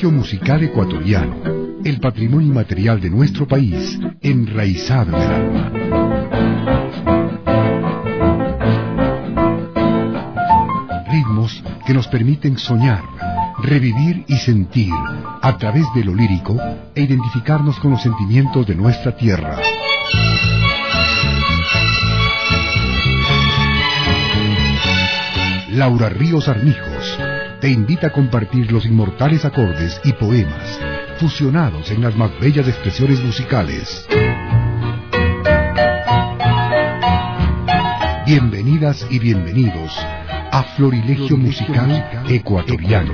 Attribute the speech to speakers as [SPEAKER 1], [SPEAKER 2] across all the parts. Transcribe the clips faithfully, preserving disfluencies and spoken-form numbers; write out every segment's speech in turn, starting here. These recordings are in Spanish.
[SPEAKER 1] Florilegio musical ecuatoriano, el patrimonio inmaterial de nuestro país, enraizado en el alma. Ritmos que nos permiten soñar, revivir y sentir a través de lo lírico e identificarnos con los sentimientos de nuestra tierra. Laura Ríos Armijos te invita a compartir los inmortales acordes y poemas fusionados en las más bellas expresiones musicales. Bienvenidas y bienvenidos a Florilegio musical ecuatoriano.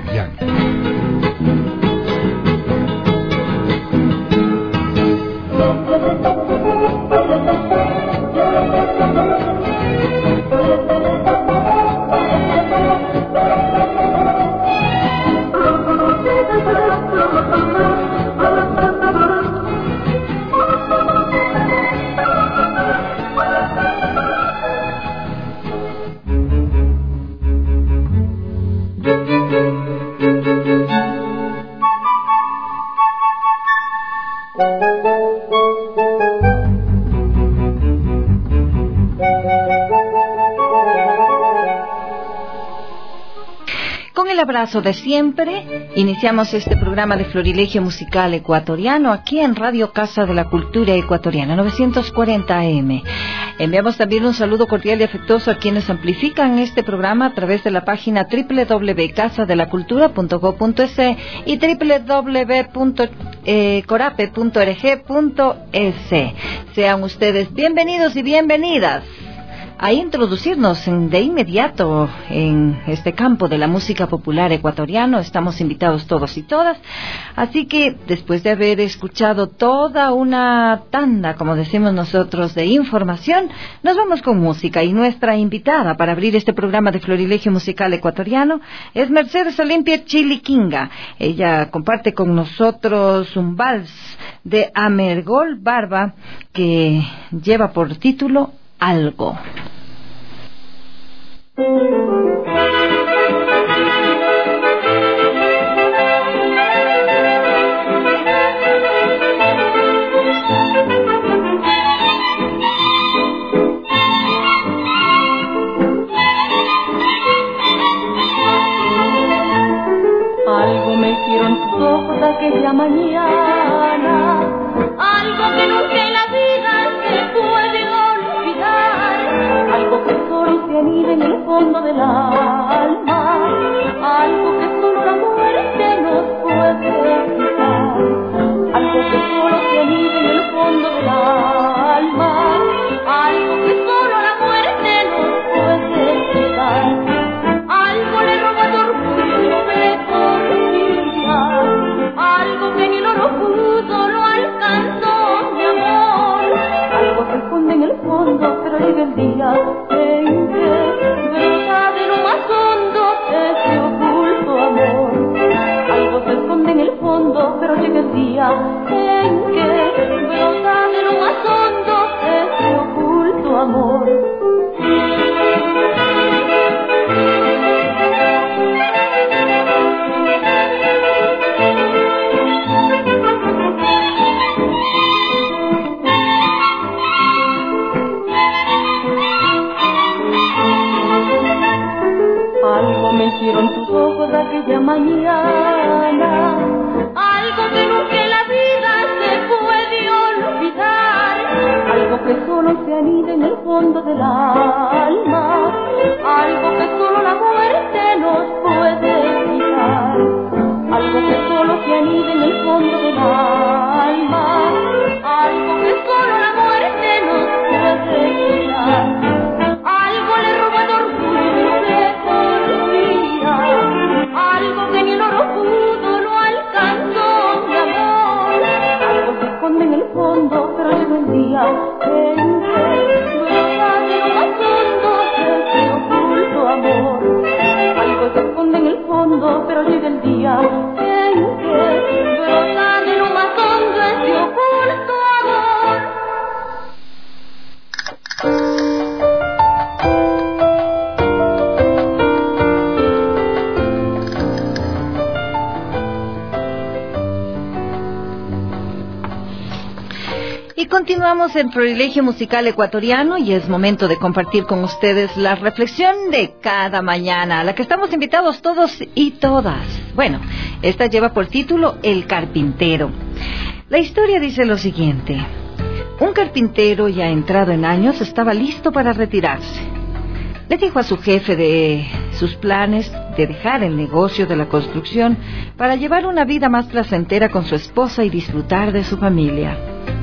[SPEAKER 2] Abrazo de siempre, iniciamos este programa de Florilegio musical ecuatoriano aquí en Radio Casa de la Cultura Ecuatoriana novecientos cuarenta A M. Enviamos también un saludo cordial y afectuoso a quienes amplifican este programa a través de la página doble u doble u doble u punto casa de la cultura punto gob punto es y doble u doble u doble u punto corape punto org punto es. Sean ustedes bienvenidos y bienvenidas a introducirnos en, de inmediato en este campo de la música popular ecuatoriano. Estamos invitados todos y todas, así que después de haber escuchado toda una tanda, como decimos nosotros, de información, nos vamos con música, y nuestra invitada para abrir este programa de Florilegio musical ecuatoriano es Mercedes Olimpia Chiliquinga. Ella comparte con nosotros un vals de Amergol Barba que lleva por título Algo.
[SPEAKER 3] Algo me hicieron tus ojos aquella mañana, algo que nunca en la vida se puede olvidar, algo que solo se anida en el fondo del alma, algo que solo la muerte nos puede quitar, algo que solo se anida en el fondo del alma, algo que solo la muerte nos puede quitar. Algo le roba tu orgullo de porfía, algo que ni el oro pudo lo alcanzó, mi amor. Algo se esconde en el fondo, pero llega el día en que brota de lo más hondo ese oculto amor. Algo se esconde en el fondo, pero llega el día en que brota de lo más hondo ese oculto amor. Algo me hicieron tus ojos aquella mañana, algo que nunca en la vida se puede olvidar, algo que solo se anida en el fondo del alma, algo que solo la muerte nos puede quitar, algo que solo se anida en el fondo del alma, algo que solo la muerte nos puede quitar. Algo le roba el orgullo de porfía, algo que ni el oro pudo lo alcanzó, mi amor. Algo se esconde en el fondo, pero llega el día en que brota de lo más hondo ese oculto amor. Algo se esconde en el fondo, pero llega el día en que brota de lo más hondo ese oculto amor.
[SPEAKER 2] continuamos en Florilegio Musical Ecuatoriano y es momento de compartir con ustedes la reflexión de cada mañana, a la que estamos invitados todos y todas. Bueno, esta lleva por título El Carpintero. La historia dice lo siguiente. Un carpintero ya entrado en años estaba listo para retirarse. Le dijo a su jefe de sus planes de dejar el negocio de la construcción para llevar una vida más placentera con su esposa y disfrutar de su familia.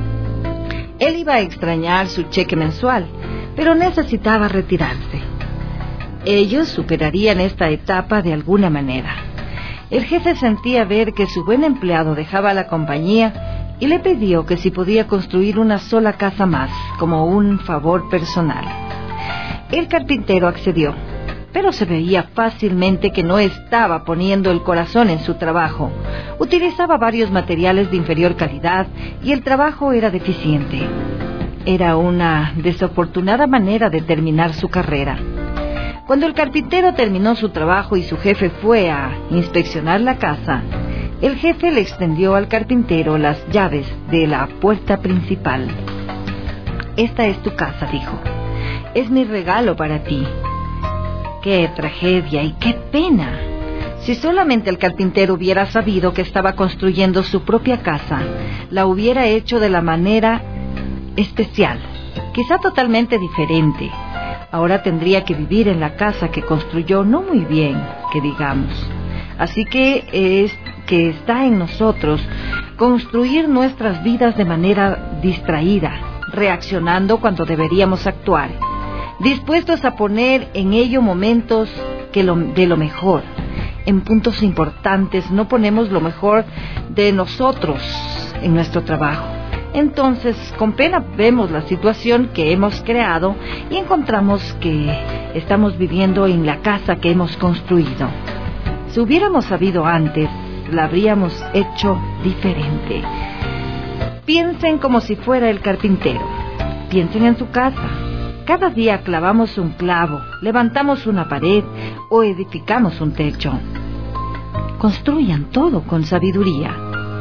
[SPEAKER 2] Él iba a extrañar su cheque mensual, pero necesitaba retirarse. Ellos superarían esta etapa de alguna manera. El jefe sentía ver que su buen empleado dejaba la compañía y le pidió que si podía construir una sola casa más, como un favor personal. El carpintero accedió, pero se veía fácilmente que no estaba poniendo el corazón en su trabajo. Utilizaba varios materiales de inferior calidad y el trabajo era deficiente. Era una desafortunada manera de terminar su carrera. Cuando el carpintero terminó su trabajo y su jefe fue a inspeccionar la casa, el jefe le extendió al carpintero las llaves de la puerta principal. Esta es tu casa, dijo. Es mi regalo para ti. ¡Qué tragedia y qué pena! Si solamente el carpintero hubiera sabido que estaba construyendo su propia casa, la hubiera hecho de la manera especial, quizá totalmente diferente. Ahora tendría que vivir en la casa que construyó no muy bien, que digamos. Así que es que está en nosotros construir nuestras vidas de manera distraída, reaccionando cuando deberíamos actuar, dispuestos a poner en ello momentos que lo, de lo mejor. En puntos importantes no ponemos lo mejor de nosotros en nuestro trabajo. Entonces, con pena vemos la situación que hemos creado y encontramos que estamos viviendo en la casa que hemos construido. Si hubiéramos sabido antes, la habríamos hecho diferente. Piensen como si fuera el carpintero. Piensen en su casa. Cada día clavamos un clavo, levantamos una pared o edificamos un techo. Construyan todo con sabiduría.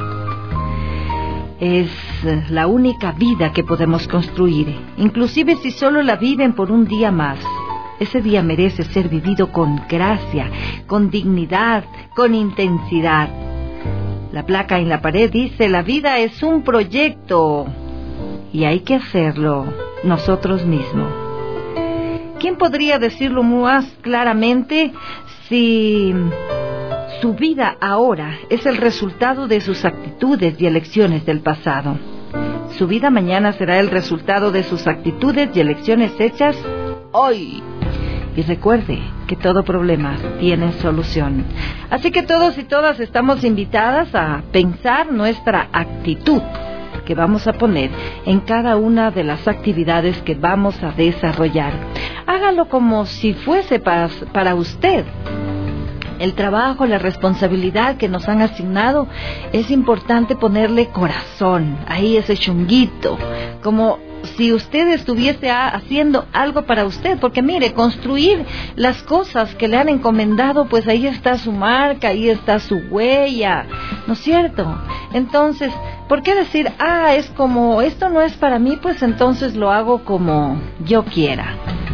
[SPEAKER 2] Es la única vida que podemos construir, inclusive si solo la viven por un día más. Ese día merece ser vivido con gracia, con dignidad, con intensidad. La placa en la pared dice, la vida es un proyecto y hay que hacerlo nosotros mismos. ¿Quién podría decirlo más claramente si su vida ahora es el resultado de sus actitudes y elecciones del pasado? Su vida mañana será el resultado de sus actitudes y elecciones hechas hoy. Y recuerde que todo problema tiene solución. Así que todos y todas estamos invitadas a pensar nuestra actitud que vamos a poner en cada una de las actividades que vamos a desarrollar. Hágalo como si fuese para, para usted. El trabajo, la responsabilidad que nos han asignado, es importante ponerle corazón, ahí ese chunguito, como si usted estuviese haciendo algo para usted, porque mire, construir las cosas que le han encomendado, pues ahí está su marca, ahí está su huella, ¿no es cierto? Entonces, ¿por qué decir, ah, es como, esto no es para mí, pues entonces lo hago como yo quiera?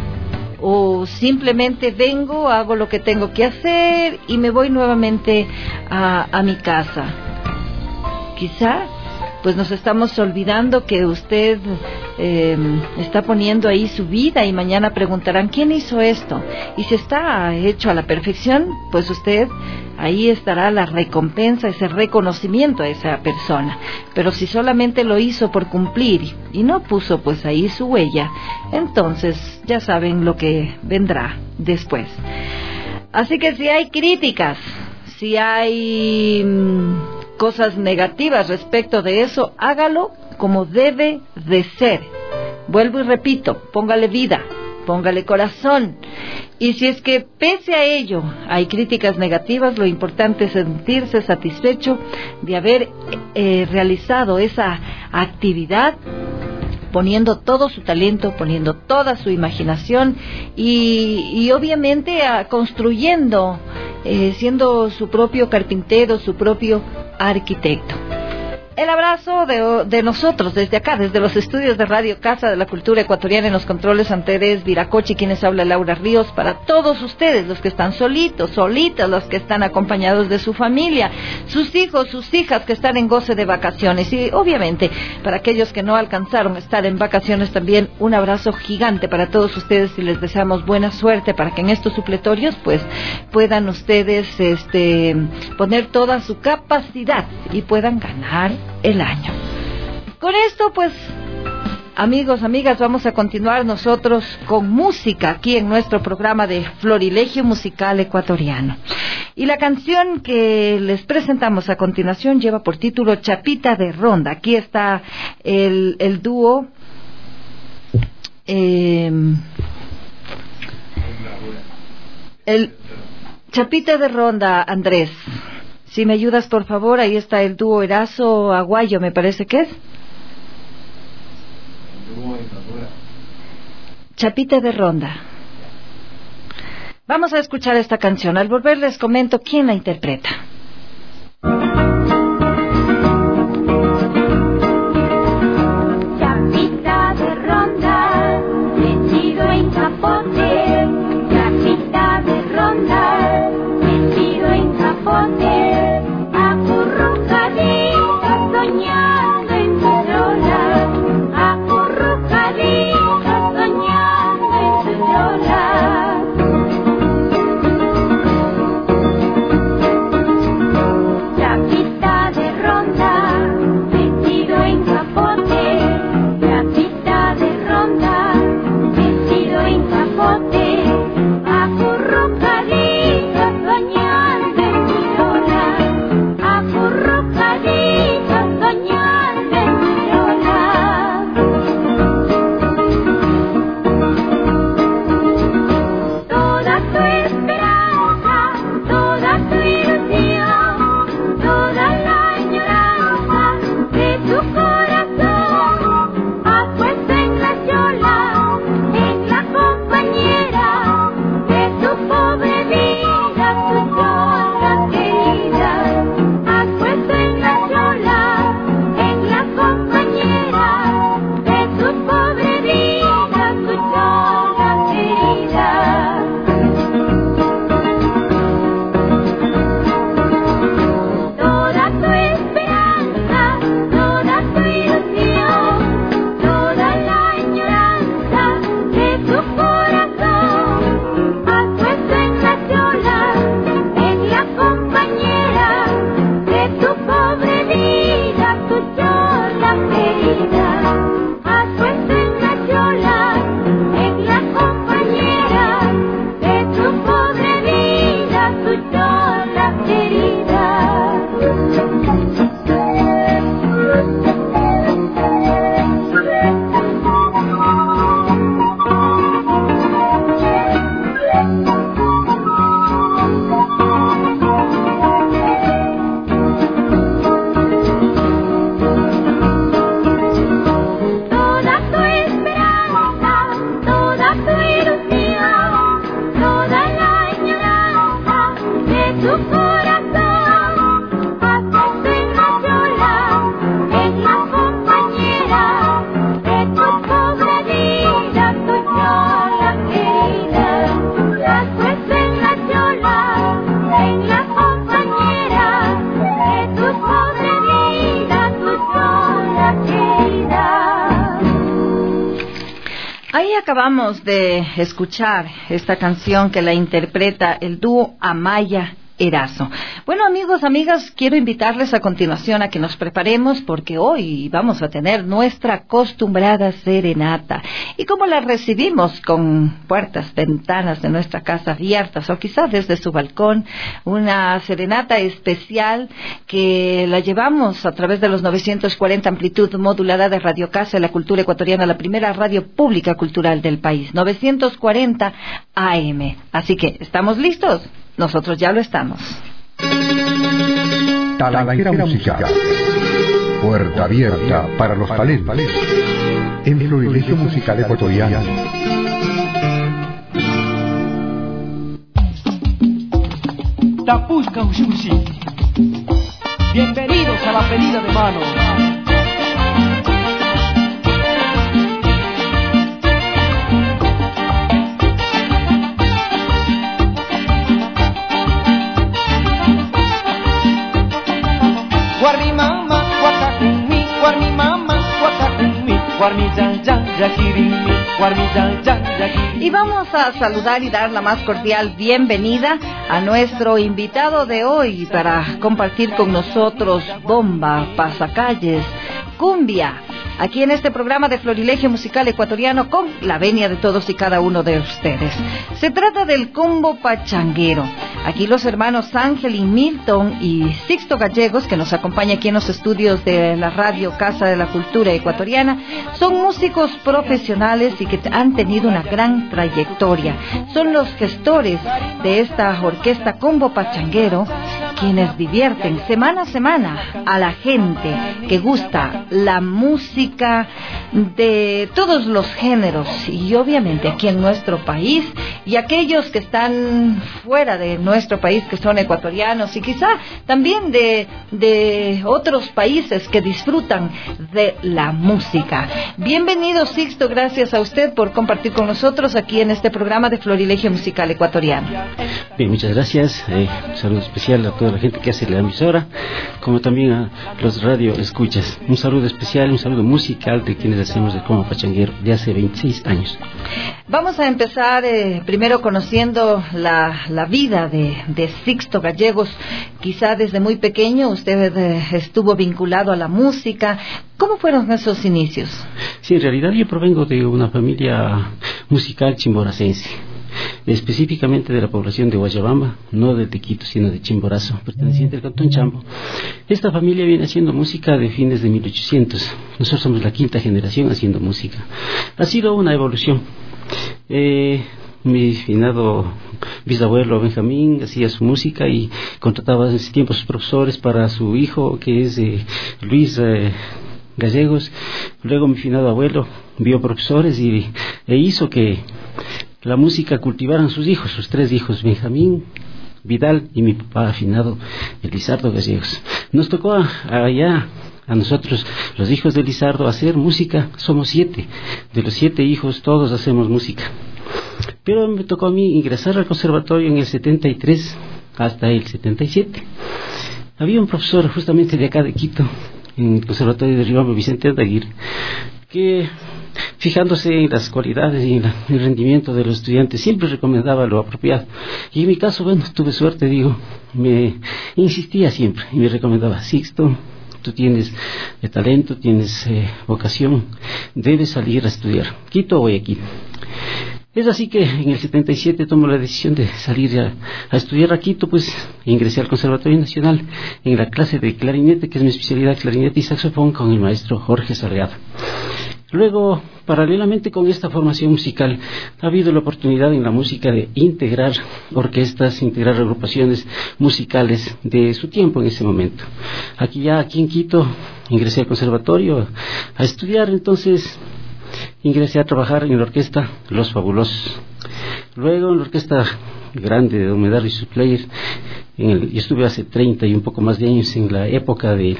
[SPEAKER 2] O simplemente vengo, hago lo que tengo que hacer y me voy nuevamente a, a mi casa. Quizá pues nos estamos olvidando que usted eh, está poniendo ahí su vida y mañana preguntarán, ¿quién hizo esto? Y si está hecho a la perfección, pues usted, ahí estará la recompensa, ese reconocimiento a esa persona. Pero si solamente lo hizo por cumplir y no puso pues ahí su huella, entonces ya saben lo que vendrá después. Así que si hay críticas, si hay mmm, cosas negativas respecto de eso, hágalo como debe de ser. Vuelvo y repito, póngale vida, póngale corazón. Y si es que pese a ello hay críticas negativas, lo importante es sentirse satisfecho de haber eh, realizado esa actividad, poniendo todo su talento, poniendo toda su imaginación y, y obviamente a, construyendo, eh, siendo su propio carpintero, su propio arquitecto. El abrazo de, de nosotros desde acá, desde los estudios de Radio Casa de la Cultura Ecuatoriana, en los controles Antares Viracochi, quienes habla Laura Ríos, para todos ustedes, los que están solitos, solitas, los que están acompañados de su familia, sus hijos, sus hijas que están en goce de vacaciones, y obviamente para aquellos que no alcanzaron a estar en vacaciones también un abrazo gigante para todos ustedes y les deseamos buena suerte para que en estos supletorios pues puedan ustedes este poner toda su capacidad y puedan ganar el año. Con esto pues, amigos, amigas, vamos a continuar nosotros con música aquí en nuestro programa de Florilegio Musical Ecuatoriano. Y la canción que les presentamos a continuación lleva por título Chapita de Ronda. Aquí está el, el dúo eh, el Chapita de Ronda, Andrés. Si me ayudas, por favor, ahí está el dúo Erazo Aguayo, me parece que es. Chapita de Ronda. Vamos a escuchar esta canción. Al volver les comento quién la interpreta.
[SPEAKER 3] Chapita de Ronda, vestido en capote. Chapita de Ronda, vestido en capote. Acurrucadita soñando en su lola. Acurrucadita soñando en su lola. Chapita de Ronda, vestido en capote. Chapita de Ronda, vestido en capote. Acurrucadita soñando en su lola. Acurrucadita soñando en su lola. Toda tu esperanza, toda tu ilusión, toda la añoranza de tu corazón, has puesto en la chola, en la compañera de tu pobre vida, tu chola querida. Has puesto en la chola, en la compañera de tu pobre vida, tu chola querida. Toda tu esperanza, toda tu ilusión, toda la añoranza de tu corazón, has puesto en la chola, en la compañera de tu pobre vida, tu chola querida. Has puesto en la chola, en la compañera de tu pobre vida, tu chola querida. Toda tu esperanza, toda tu ilusión, toda la añoranza de tu corazón, has puesto en la chola, en la compañera de tu pobre vida, tu chola querida. Has puesto en la chola, en la compañera de tu pobre vida, tu chola querida.
[SPEAKER 2] Ahí acabamos de escuchar esta canción que la interpreta el dúo Amaya Erazo. Bueno, amigos, amigas, quiero invitarles a continuación a que nos preparemos porque hoy vamos a tener nuestra acostumbrada serenata. Y como la recibimos con puertas, ventanas de nuestra casa abiertas o quizás desde su balcón, una serenata especial que la llevamos a través de los novecientos cuarenta amplitud modulada de Radio Casa de la Cultura Ecuatoriana, la primera radio pública cultural del país, novecientos cuarenta A M. Así que, ¿estamos listos? Nosotros ya lo estamos.
[SPEAKER 1] Talanquera musical. Puerta abierta para los talentos. En Florilegio Musical Ecuatoriano.
[SPEAKER 4] Tapusca Ususi. Bienvenidos a la pedida de mano. Guarmi mama, guacacumi, guarmi mama, guacacumi, guarmi yan yan yakirimi, guarmi yan yan yakirimi.
[SPEAKER 2] Y vamos a saludar y dar la más cordial bienvenida a nuestro invitado de hoy para compartir con nosotros bomba, pasacalles, cumbia, aquí en este programa de Florilegio Musical Ecuatoriano con la venia de todos y cada uno de ustedes. Se trata del combo pachanguero. Aquí los hermanos Ángel y Milton y Sixto Gallegos, que nos acompaña aquí en los estudios de la radio Casa de la Cultura Ecuatoriana, son músicos profesionales y que han tenido una gran trayectoria. Son los gestores de esta orquesta combo pachanguero, quienes divierten semana a semana a la gente que gusta la música de todos los géneros y obviamente aquí en nuestro país y aquellos que están fuera de nuestro país que son ecuatorianos y quizá también de, de otros países que disfrutan de la música. Bienvenido Sixto, gracias a usted por compartir con nosotros aquí en este programa de Florilegio Musical Ecuatoriano.
[SPEAKER 5] Bien, muchas gracias. Eh, un saludo especial a toda la gente que hace la emisora, como también a los radio escuchas. Un saludo especial, un saludo musical de quienes hacemos el combo pachanguero de hace veintiséis años.
[SPEAKER 2] Vamos a empezar eh, primero conociendo la, la vida de, de Sixto Gallegos. Quizá desde muy pequeño usted eh, estuvo vinculado a la música. ¿Cómo fueron esos inicios?
[SPEAKER 5] Sí, en realidad yo provengo de una familia musical chimboracense, específicamente de la población de Guayabamba, no de Tequito, sino de Chimborazo, perteneciente al cantón Chambo. Esta familia viene haciendo música de fines de mil ochocientos. Nosotros somos la quinta generación haciendo música. Ha sido una evolución. Eh, mi finado bisabuelo Benjamín hacía su música y contrataba en ese tiempo a sus profesores para su hijo, que es eh, Luis eh, Gallegos. Luego mi finado abuelo vio profesores y e hizo que la música cultivaran sus hijos, sus tres hijos, Benjamín, Vidal y mi papá afinado, Elizardo Gallegos. Nos tocó a, allá a nosotros, los hijos de Elizardo, hacer música. Somos siete, de los siete hijos todos hacemos música. Pero me tocó a mí ingresar al conservatorio en el setenta y tres hasta el setenta y siete. Había un profesor justamente de acá de Quito, en el conservatorio de Riobamba, Vicente Aldaguirre, que fijándose en las cualidades y en la, el rendimiento de los estudiantes siempre recomendaba lo apropiado. Y en mi caso, bueno, tuve suerte, digo, me insistía siempre y me recomendaba: Sixto, tú tienes eh, talento, tienes eh, vocación, debes salir a estudiar, Quito o Guayaquil. Es así que en el setenta y siete tomo la decisión de salir a, a estudiar a Quito, pues ingresé al Conservatorio Nacional en la clase de clarinete, que es mi especialidad, clarinete y saxofón, con el maestro Jorge Salgado. Luego, paralelamente con esta formación musical, ha habido la oportunidad en la música de integrar orquestas, integrar agrupaciones musicales de su tiempo en ese momento. Aquí ya, aquí en Quito, ingresé al conservatorio a estudiar, entonces ingresé a trabajar en la orquesta Los Fabulosos. Luego en la orquesta grande de Don Medardo y sus players, en el, yo estuve hace treinta y un poco más de años en la época de,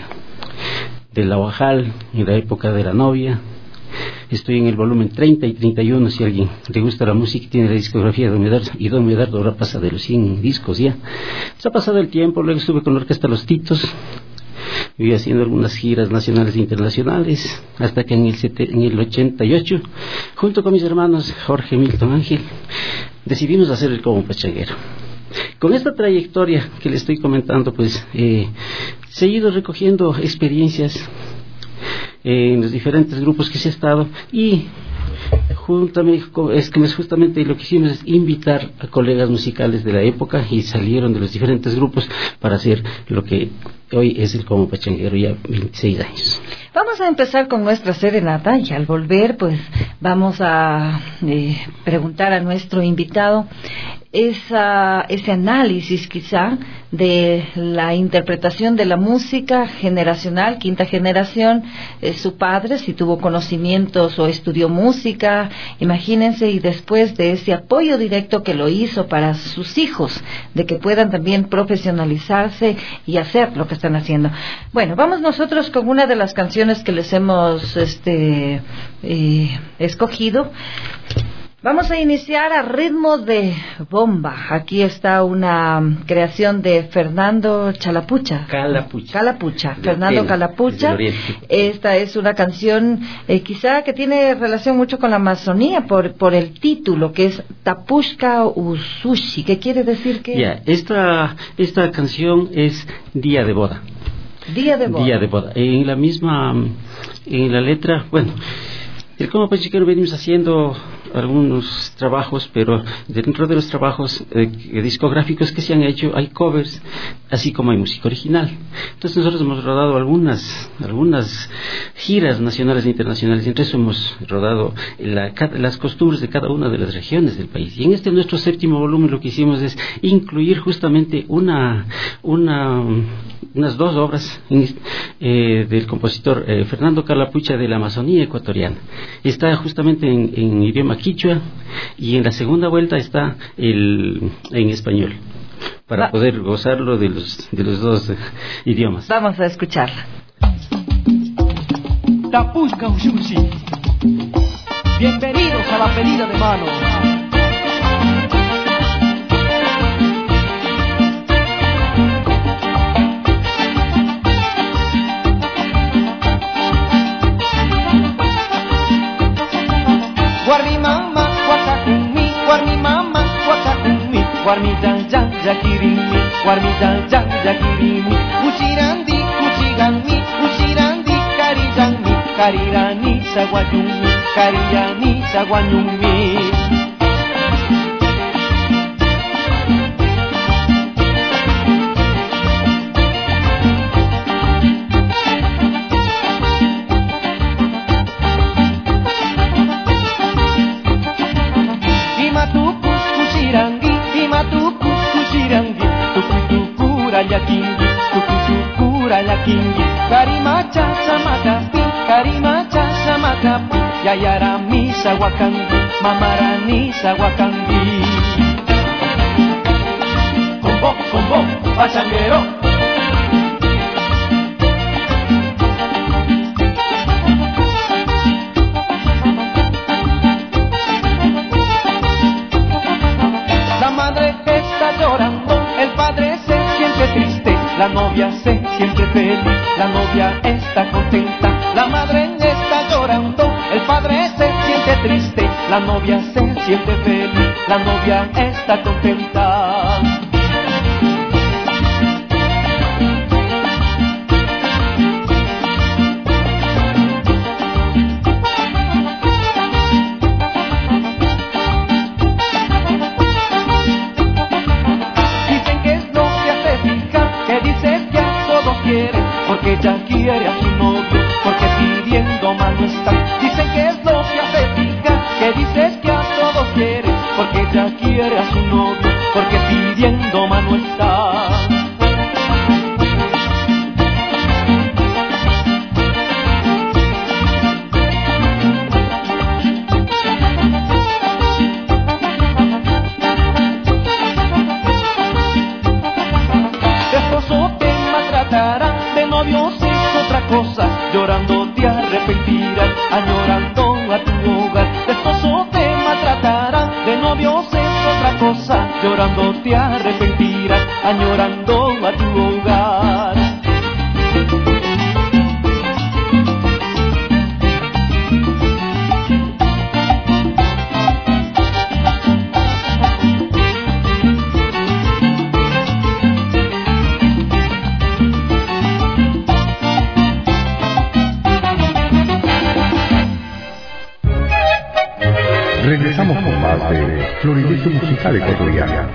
[SPEAKER 5] de La Guajal, en la época de La Novia. Estoy en el volumen treinta y treinta y uno, si a alguien le gusta la música y tiene la discografía de Don Medardo, y Don Medardo ahora pasa de los cien discos ya. Se ha pasado el tiempo. Luego estuve con la orquesta Los Titos, viví haciendo algunas giras nacionales e internacionales, hasta que en el, en el ochenta y ocho, junto con mis hermanos Jorge, Milton, Ángel, decidimos hacer el combo pachanguero. Con esta trayectoria que le estoy comentando, pues eh, se ha ido recogiendo experiencias en los diferentes grupos que se ha estado, y juntamente, es que justamente lo que hicimos es invitar a colegas musicales de la época, y salieron de los diferentes grupos para hacer lo que hoy es el combo pachanguero, ya veintiséis años.
[SPEAKER 2] Vamos a empezar con nuestra serenata y al volver pues vamos a eh, preguntar a nuestro invitado esa, ese análisis quizá de la interpretación de la música generacional, quinta generación. Eh, su padre, si tuvo conocimientos o estudió música, imagínense, y después de ese apoyo directo que lo hizo para sus hijos, de que puedan también profesionalizarse y hacer lo que están haciendo. Bueno, vamos nosotros con una de las canciones que les hemos este eh, escogido. Vamos a iniciar a ritmo de bomba. Aquí está una creación de Fernando Chalapucha.
[SPEAKER 5] Calapucha.
[SPEAKER 2] Calapucha. Fernando
[SPEAKER 5] Oriente,
[SPEAKER 2] Calapucha. Esta es una canción eh, quizá que tiene relación mucho con la Amazonía por por el título, que es Tapushka Usushi. ¿Qué quiere decir que?
[SPEAKER 5] Ya, yeah, esta esta canción es Día de Boda.
[SPEAKER 2] Día de boda.
[SPEAKER 5] Día de boda. En la misma, en la letra, bueno, el Combo Pachicano venimos haciendo algunos trabajos, pero dentro de los trabajos eh, discográficos que se han hecho hay covers, así como hay música original. Entonces nosotros hemos rodado algunas algunas giras nacionales e internacionales, y entre eso hemos rodado la, las costumbres de cada una de las regiones del país. Y en este nuestro séptimo volumen lo que hicimos es incluir justamente una una unas dos obras eh, del compositor eh, Fernando Calapucha, de la Amazonía ecuatoriana. Está justamente en, en idioma quichua, y en la segunda vuelta está el, en español, para Va. poder gozarlo de los, de los dos eh, idiomas.
[SPEAKER 2] Vamos a escucharla.
[SPEAKER 4] Tapushka Usushi, bienvenidos a la pedida de mano. Guarmi mama, guacacumi, guarmi mama, guacacumi, guarmi jan jan jakirimi, guarmi jan jan jakirimi, usirandi, usigami, usirandi, karijami, karirani saguayumi, karirani saguayumi. Yakingi, tukutukura yakingi, karimacha samakapi, karimacha samakapi, yayarami sawakangi, mamarani sawakangi. Combo, combo, pachanguero. La madre está llorando, el padre se triste, la novia se siente feliz, la novia está contenta, la madre está llorando, el padre se siente triste, la novia se siente feliz, la novia está contenta. Porque ella quiere a su novio, porque pidiendo mal no está. Dicen que es lo que hace fija, que dices que a todos quiere, porque ella quiere a su novio, porque pidiendo mal no está. Llorando te arrepentirás, añorando a tu hogar. De esposo te maltratarán, de novios es otra cosa. Llorando te arrepentirás, añorando a tu hogar.
[SPEAKER 1] Regresamos con más de Florilegio Musical Ecuatoriano.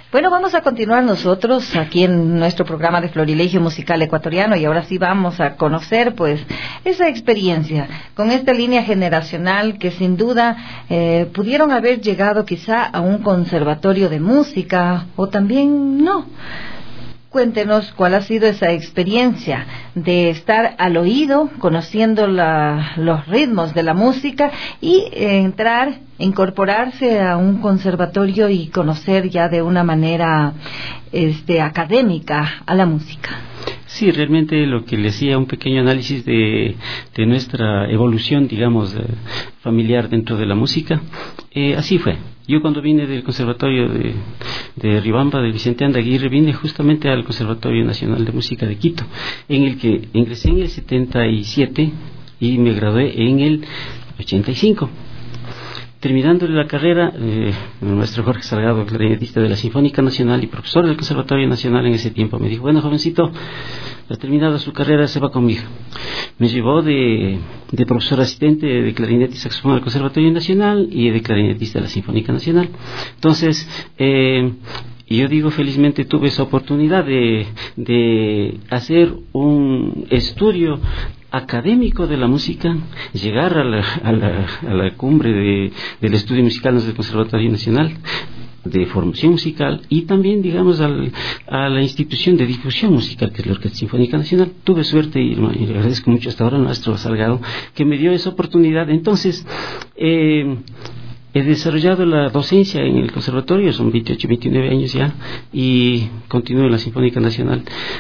[SPEAKER 2] Bueno, vamos a continuar nosotros aquí en nuestro programa de Florilegio Musical Ecuatoriano y ahora sí vamos a conocer pues esa experiencia con esta línea generacional que sin duda eh, pudieron haber llegado quizá a un conservatorio de música o también no. Cuéntenos cuál ha sido esa experiencia de estar al oído, conociendo la, los ritmos de la música y eh, entrar, incorporarse a un conservatorio y conocer ya de una manera este, académica a la música.
[SPEAKER 5] Sí, realmente lo que le hacía un pequeño análisis de, de nuestra evolución, digamos, eh, familiar dentro de la música, eh, así fue. Yo cuando vine del Conservatorio de, de Riobamba, de Vicente Andaguirre, vine justamente al Conservatorio Nacional de Música de Quito, en el que ingresé en el setenta y siete y me gradué en el ochenta y cinco. Terminando la carrera, eh, el maestro Jorge Salgado, clarinetista de la Sinfónica Nacional y profesor del Conservatorio Nacional en ese tiempo, me dijo, bueno, jovencito, ha terminado su carrera, se va conmigo. Me llevó de, de profesor asistente de clarinete y saxofón al Conservatorio Nacional y de clarinetista de la Sinfónica Nacional. Entonces, eh, y yo digo, felizmente tuve esa oportunidad de, de hacer un estudio académico de la música, llegar a la, a la, a la cumbre de, del estudio musical del Conservatorio Nacional de formación musical y también, digamos, al, a la institución de difusión musical que es la Orquesta Sinfónica Nacional. Tuve suerte y, y le agradezco mucho hasta ahora al maestro Salgado que me dio esa oportunidad. Entonces, eh, he desarrollado la docencia en el conservatorio, son veintiocho, veintinueve años ya, y continúo en la Sinfónica Nacional.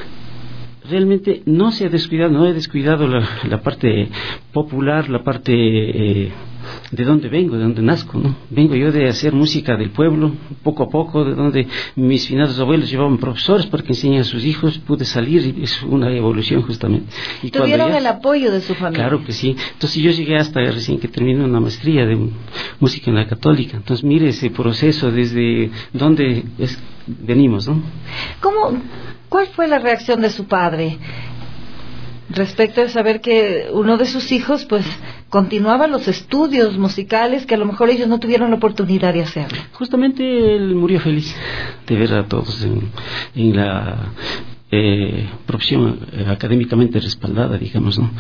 [SPEAKER 5] Realmente no se ha descuidado, no he descuidado la, la parte popular, la parte eh, de donde vengo, de donde nazco, ¿no? Vengo yo de hacer música del pueblo, poco a poco, de donde mis finados abuelos llevaban profesores para que enseñen a sus hijos, pude salir y es una evolución justamente. Y
[SPEAKER 2] ¿Tuvieron
[SPEAKER 5] ya,
[SPEAKER 2] el apoyo de su familia?
[SPEAKER 5] Claro que sí. Entonces yo llegué hasta recién que terminé una maestría de música en la Católica. Entonces mire ese proceso desde donde es, venimos, ¿no?
[SPEAKER 2] ¿Cómo, cuál fue la reacción de su padre respecto a saber que uno de sus hijos pues continuaba los estudios musicales que a lo mejor ellos no tuvieron la oportunidad de hacerlo?
[SPEAKER 5] Justamente él murió feliz de ver a todos en, en la eh, profesión eh, académicamente respaldada, digamos, ¿no?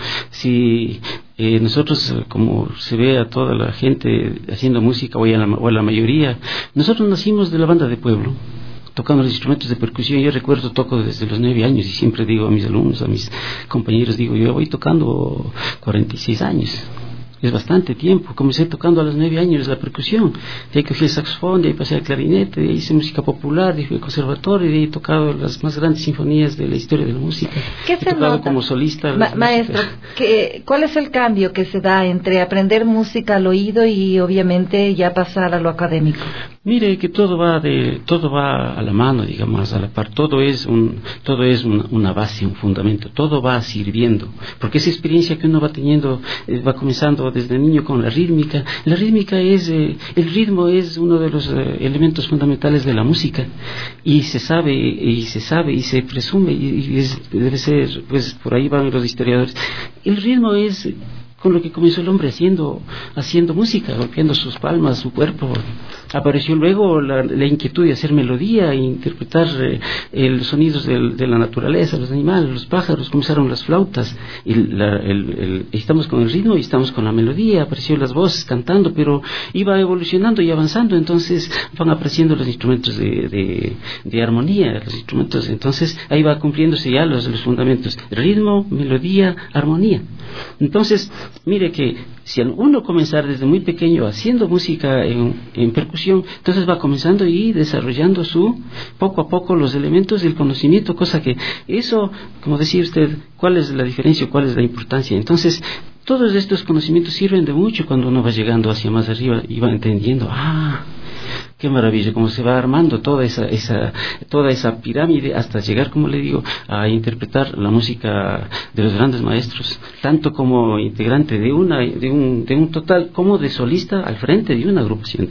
[SPEAKER 5] Si eh, nosotros, como se ve a toda la gente haciendo música, o a la, o a la mayoría, nosotros nacimos de la banda de pueblo, tocando los instrumentos de percusión. Yo recuerdo, toco desde los nueve años y siempre digo a mis alumnos, a mis compañeros, digo, yo voy tocando cuarenta y seis años. Es bastante tiempo. Comencé tocando a los nueve años la percusión. De ahí cogí el saxofón, de ahí pasé al clarinete, de ahí hice música popular, de ahí fui al conservatorio, de ahí he tocado las más grandes sinfonías de la historia de la música.
[SPEAKER 2] ¿Qué
[SPEAKER 5] he
[SPEAKER 2] se
[SPEAKER 5] tocado
[SPEAKER 2] nota?
[SPEAKER 5] como solista.
[SPEAKER 2] Ma maestro, ¿qué, ¿cuál es el cambio que se da entre aprender música al oído y obviamente ya pasar a lo académico?
[SPEAKER 5] Mire que todo va de todo va a la mano, digamos, a la par. Todo es un todo es una, una base, un fundamento. Todo va sirviendo, porque esa experiencia que uno va teniendo eh, va comenzando desde niño con la rítmica. La rítmica es eh, el ritmo es uno de los eh, elementos fundamentales de la música y se sabe y se sabe y se presume y, y es, debe ser, pues por ahí van los historiadores. El ritmo es con lo que comenzó el hombre haciendo haciendo música, golpeando sus palmas, su cuerpo. Apareció luego la, la inquietud de hacer melodía e interpretar eh, los sonidos de, de la naturaleza, los animales, los pájaros. Comenzaron las flautas y la, el, el, estamos con el ritmo y estamos con la melodía. Aparecieron las voces cantando, pero iba evolucionando y avanzando. Entonces van apareciendo los instrumentos de, de, de armonía, los instrumentos. Entonces ahí va cumpliéndose ya los, los fundamentos: ritmo, melodía, armonía. Entonces, mire que si uno comenzar desde muy pequeño haciendo música en, en percusión, entonces va comenzando y desarrollando su poco a poco los elementos del conocimiento, cosa que eso, como decía usted, ¿cuál es la diferencia, cuál es la importancia? Entonces, todos estos conocimientos sirven de mucho cuando uno va llegando hacia más arriba y va entendiendo, ah, qué maravilla, cómo se va armando toda esa, esa, toda esa pirámide hasta llegar, como le digo, a interpretar la música de los grandes maestros, tanto como integrante de una, de un, de un total, como de solista al frente de una agrupación.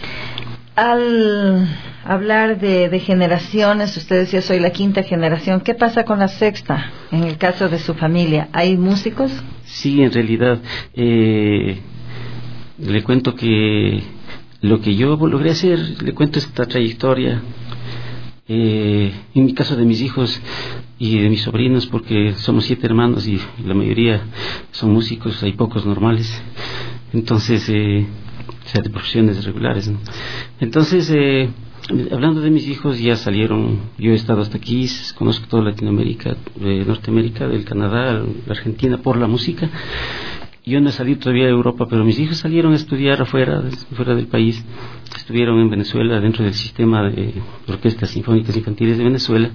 [SPEAKER 2] Al hablar de, de generaciones, usted decía soy la quinta generación. ¿Qué pasa con la sexta? En el caso de su familia, ¿hay músicos?
[SPEAKER 5] Sí, en realidad, eh, le cuento que lo que yo logré hacer, le cuento esta trayectoria. Eh, en mi caso de mis hijos y de mis sobrinos, porque somos siete hermanos y la mayoría son músicos, hay pocos normales, entonces, eh, o sea, de profesiones regulares, ¿no? Entonces, eh, hablando de mis hijos, ya salieron, yo he estado hasta aquí, conozco toda Latinoamérica, eh, Norteamérica, del Canadá, la Argentina, por la música. Yo no he salido todavía de Europa, pero mis hijos salieron a estudiar afuera, fuera del país. Estuvieron en Venezuela, dentro del sistema de orquestas sinfónicas infantiles de Venezuela,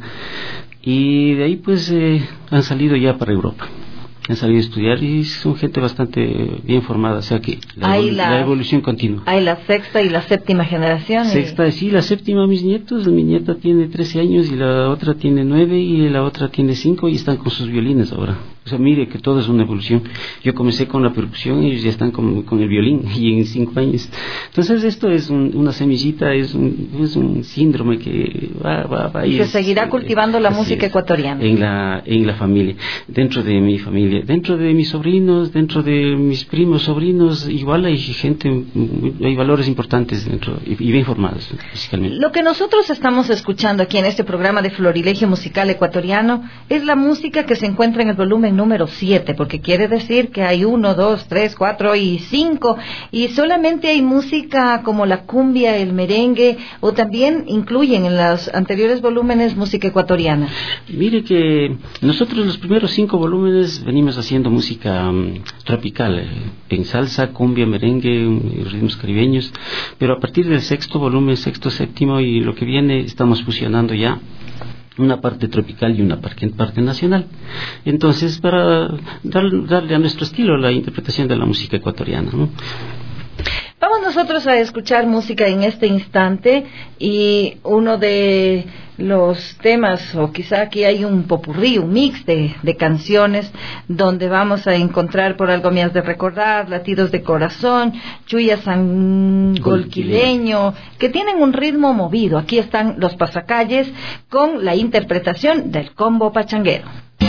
[SPEAKER 5] y de ahí pues eh, han salido ya para Europa. Han salido a estudiar y son gente bastante bien formada, o sea que la, evol la, la evolución continua.
[SPEAKER 2] Hay la sexta y la séptima generación.
[SPEAKER 5] Sexta, y... sí, la séptima, mis nietos. Mi nieta tiene trece años y la otra tiene nueve y la otra tiene cinco y están con sus violines ahora. O sea, mire que todo es una evolución. Yo comencé con la percusión y ellos ya están con, con el violín y en cinco años. Entonces esto es un, una semillita, es un, es un síndrome que va, va, va
[SPEAKER 2] y se es, seguirá cultivando la música
[SPEAKER 5] es,
[SPEAKER 2] ecuatoriana.
[SPEAKER 5] En la, en la familia, dentro de mi familia, dentro de mis sobrinos, dentro de mis primos, sobrinos, igual hay gente, hay valores importantes dentro y, y bien formados musicalmente.
[SPEAKER 2] Lo que nosotros estamos escuchando aquí en este programa de Florilegio Musical Ecuatoriano es la música que se encuentra en el volumen número siete, porque quiere decir que hay uno, dos, tres, cuatro y cinco, y solamente hay música como la cumbia, el merengue, o también incluyen en los anteriores volúmenes música ecuatoriana.
[SPEAKER 5] Mire que nosotros los primeros cinco volúmenes venimos haciendo música um, tropical, eh, en salsa, cumbia, merengue, um, ritmos caribeños, pero a partir del sexto volumen, sexto, séptimo y lo que viene, estamos fusionando ya una parte tropical y una parte, parte nacional. Entonces, para dar, darle a nuestro estilo la interpretación de la música ecuatoriana, ¿no?
[SPEAKER 2] Vamos nosotros a escuchar música en este instante, y uno de los temas, o quizá aquí hay un popurrí, un mix de, de canciones, donde vamos a encontrar Por algo me has de recordar, Latidos de corazón, Chuya Sangolquileño, que tienen un ritmo movido. Aquí están los Pasacalles con la interpretación del combo pachanguero.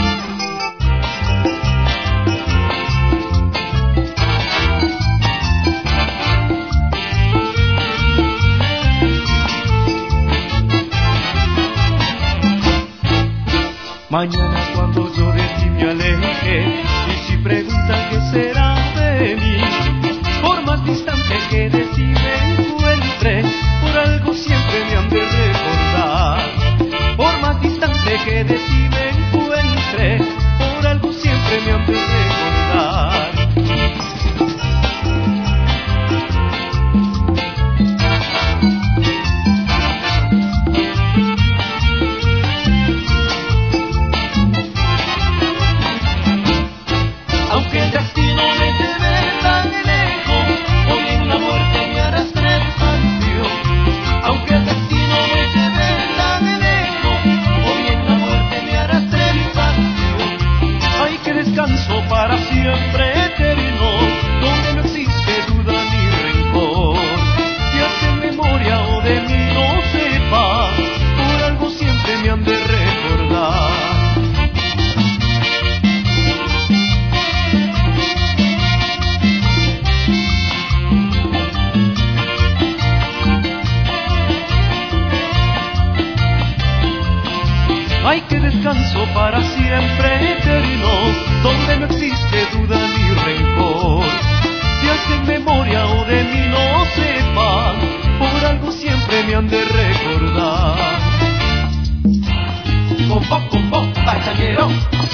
[SPEAKER 6] Mañana cuando yo de ti me aleje, y si preguntan qué será de mí, por más distante que de ti me encuentre, por algo siempre me han de recordar. Por más distante que de ti me encuentre, por algo siempre me han de recordar. Para siempre eterno, donde no existe duda ni rencor. Si hace memoria o de mí no sepa, por algo siempre me han de recordar. Ay, que descanso para siempre eterno, donde no existe duda ni rencor. Si hacen memoria o de mí no sepan, por algo siempre me han de recordar. Combo, combo, pachanguero.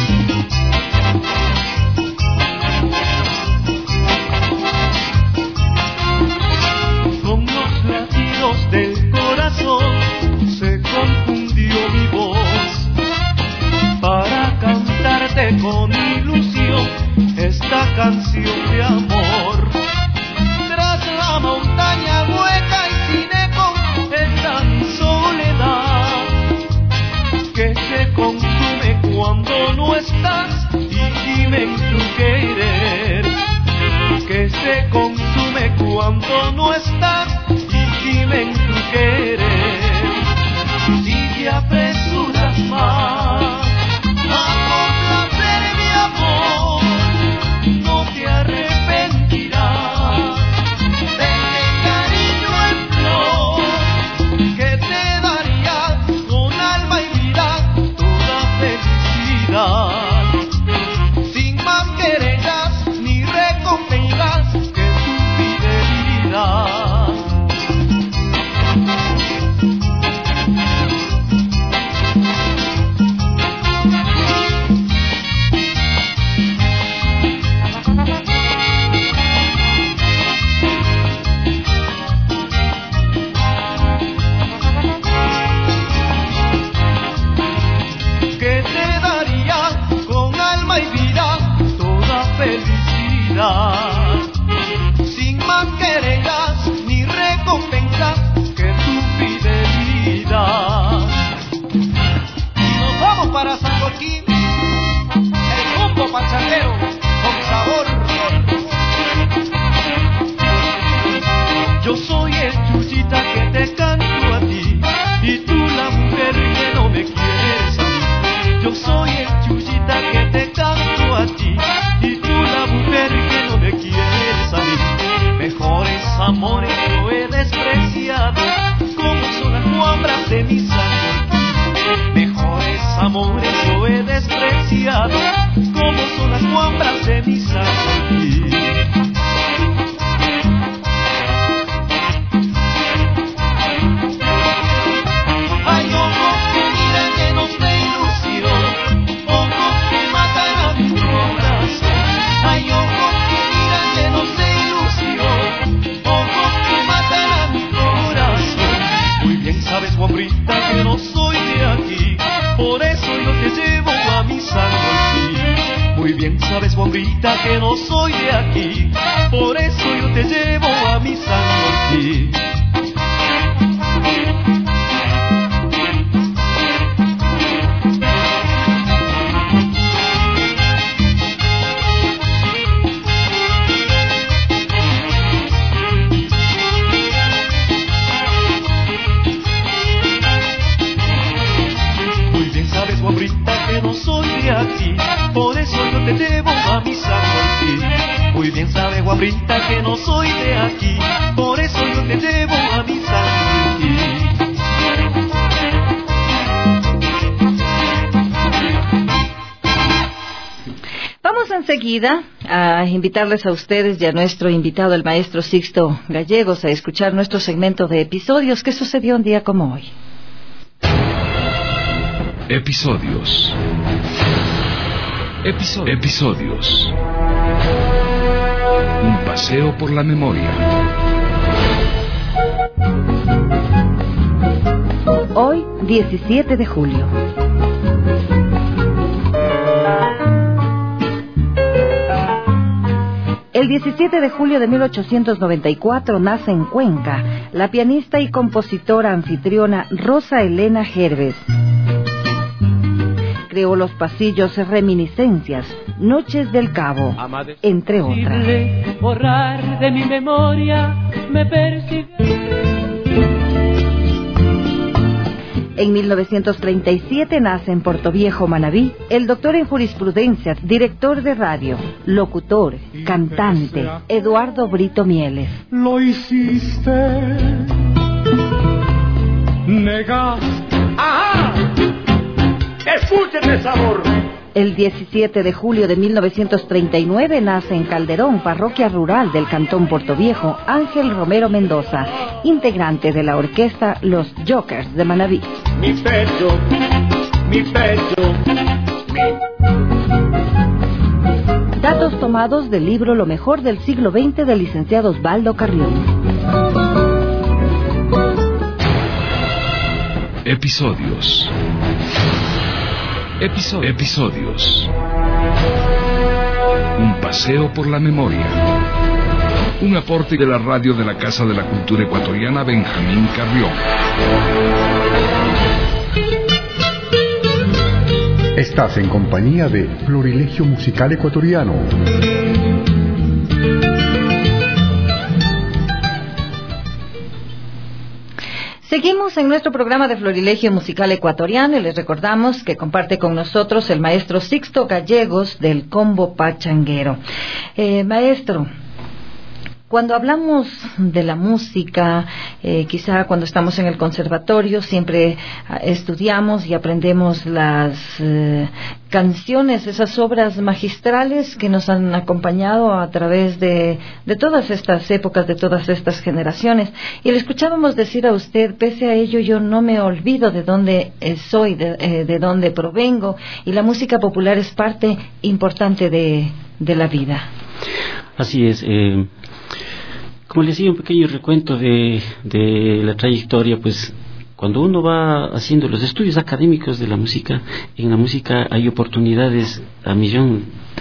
[SPEAKER 6] Con los latidos del corazón se confundió mi voz para cantarte con ilusión esta canción de amor. Tras la montaña hueca y sin eco esta mi soledad, que se consume cuando no estás y gimen tu querer, que se consume cuando no estás y gimen tu querer. Si te apresuras más a complacer mi amor, no te arrepentirás de mi cariño en flor que te daría con que no soy de aquí, por eso yo te llevo a mi San Agustín. Que no soy de aquí, por eso yo te llevo a mi San Agustín. Muy bien sabe guabrita que no soy de aquí, por eso yo te llevo a mi San Agustín.
[SPEAKER 2] Vamos enseguida a invitarles a ustedes y a nuestro invitado, el maestro Sixto Gallegos, a escuchar nuestro segmento de episodios que sucedió un día como hoy.
[SPEAKER 7] Episodios. Episodios. Episodios. Un paseo por la memoria.
[SPEAKER 2] Hoy, diecisiete de julio. El diecisiete de julio de mil ochocientos noventa y cuatro nace en Cuenca la pianista y compositora anfitriona Rosa Elena Gervés. Creó los pasillos Reminiscencias, Noches del Cabo, entre otras.
[SPEAKER 3] Borrar de mi memoria me persigue.
[SPEAKER 2] En mil novecientos treinta y siete nace en Portoviejo, Manabí, el doctor en jurisprudencia, director de radio, locutor, cantante, Eduardo Brito Mieles.
[SPEAKER 8] Lo hiciste, negaste. ¡Ajá! ¡Escúchenme, sabor!
[SPEAKER 2] El diecisiete de julio de mil novecientos treinta y nueve nace en Calderón, parroquia rural del cantón Portoviejo, Ángel Romero Mendoza, integrante de la orquesta Los Jokers de Manabí.
[SPEAKER 8] Mi pecho, mi pecho, mi...
[SPEAKER 2] Datos tomados del libro Lo mejor del siglo veinte del licenciado Osvaldo Carrión.
[SPEAKER 7] Episodios. Episo- episodios. Un paseo por la memoria. Un aporte de la radio de la Casa de la Cultura Ecuatoriana Benjamín Carrión.
[SPEAKER 1] Estás en compañía de Florilegio Musical Ecuatoriano.
[SPEAKER 2] Seguimos en nuestro programa de Florilegio Musical Ecuatoriano y les recordamos que comparte con nosotros el maestro Sixto Gallegos del Combo Pachanguero. Eh, maestro, cuando hablamos de la música, eh, quizá cuando estamos en el conservatorio siempre estudiamos y aprendemos las eh, canciones, esas obras magistrales que nos han acompañado a través de, de todas estas épocas, de todas estas generaciones. Y le escuchábamos decir a usted, pese a ello yo no me olvido de dónde eh, soy, de, eh, de dónde provengo, y la música popular es parte importante de, de la vida.
[SPEAKER 5] Así es. Eh... Como les decía, un pequeño recuento de, de la trayectoria, pues cuando uno va haciendo los estudios académicos de la música, en la música hay oportunidades a millón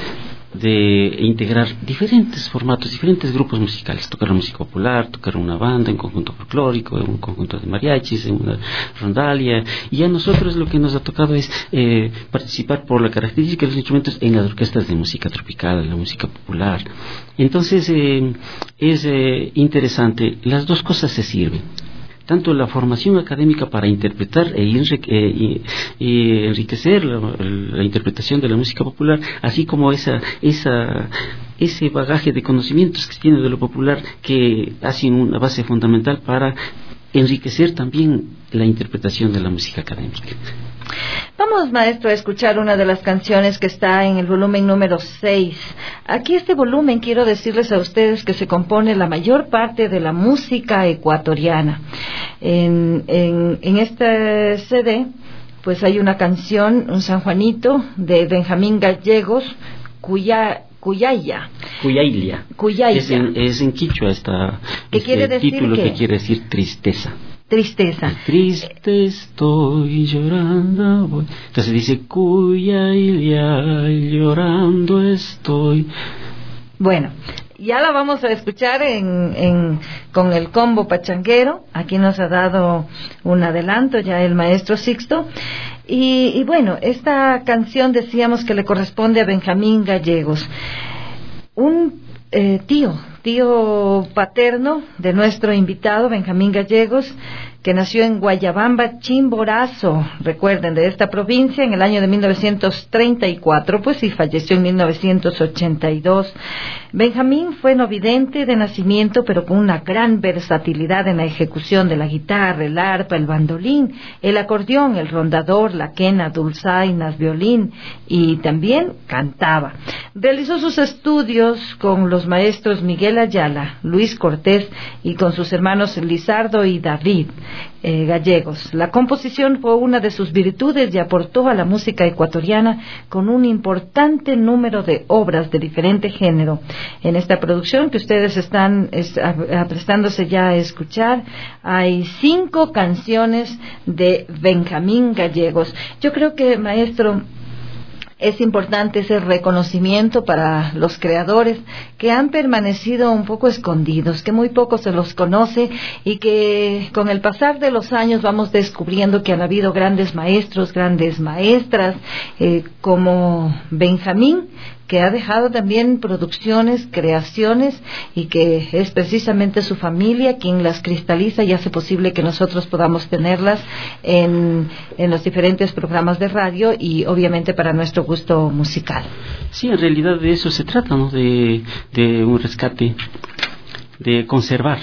[SPEAKER 5] de integrar diferentes formatos, diferentes grupos musicales, tocar la música popular, tocar una banda, un conjunto folclórico, un conjunto de mariachis, en una rondalia, y a nosotros lo que nos ha tocado es eh, participar por la característica de los instrumentos en las orquestas de música tropical, la música popular. Entonces eh, es eh, interesante, las dos cosas se sirven. Tanto la formación académica para interpretar e enrique, eh, eh, enriquecer la, la interpretación de la música popular, así como esa, esa, ese bagaje de conocimientos que se tiene de lo popular, que hacen una base fundamental para enriquecer también la interpretación de la música académica.
[SPEAKER 2] Vamos, maestro, a escuchar una de las canciones que está en el volumen número seis. Aquí este volumen, quiero decirles a ustedes que se compone la mayor parte de la música ecuatoriana. En, en, en este C D, pues hay una canción, un San Juanito, de Benjamín Gallegos, cuya... Cuyaya.
[SPEAKER 5] Cuyailia.
[SPEAKER 2] Cuyailia.
[SPEAKER 5] Es en, es en quichua esta,
[SPEAKER 2] ¿Qué
[SPEAKER 5] este
[SPEAKER 2] quiere decir
[SPEAKER 5] título
[SPEAKER 2] qué?
[SPEAKER 5] que quiere decir tristeza.
[SPEAKER 2] Tristeza.
[SPEAKER 5] Triste estoy, llorando voy. Entonces dice, cuya y ya, llorando estoy.
[SPEAKER 2] Bueno, ya la vamos a escuchar en, en, con el combo pachanguero. Aquí nos ha dado un adelanto ya el maestro Sixto. Y, y bueno, esta canción decíamos que le corresponde a Benjamín Gallegos, un eh, tío, tío paterno de nuestro invitado Benjamín Gallegos, que nació en Guayabamba, Chimborazo, recuerden, de esta provincia, en el año de mil novecientos treinta y cuatro, pues, y falleció en mil novecientos ochenta y dos. Benjamín fue novidente de nacimiento, pero con una gran versatilidad en la ejecución de la guitarra, el arpa, el bandolín, el acordeón, el rondador, la quena, dulzainas, violín, y también cantaba. Realizó sus estudios con los maestros Miguel Ayala, Luis Cortés, y con sus hermanos Lizardo y David eh, Gallegos. La composición fue una de sus virtudes y aportó a la música ecuatoriana con un importante número de obras de diferente género. En esta producción que ustedes están es, aprestándose ya a escuchar, hay cinco canciones de Benjamín Gallegos. Yo creo que, maestro, es importante ese reconocimiento para los creadores que han permanecido un poco escondidos, que muy poco se los conoce y que con el pasar de los años vamos descubriendo que han habido grandes maestros, grandes maestras, eh, como Benjamín, que ha dejado también producciones, creaciones, y que es precisamente su familia quien las cristaliza y hace posible que nosotros podamos tenerlas en, en los diferentes programas de radio y obviamente para nuestro gusto musical.
[SPEAKER 5] Sí, en realidad de eso se trata, ¿no? De, de un rescate, de conservar,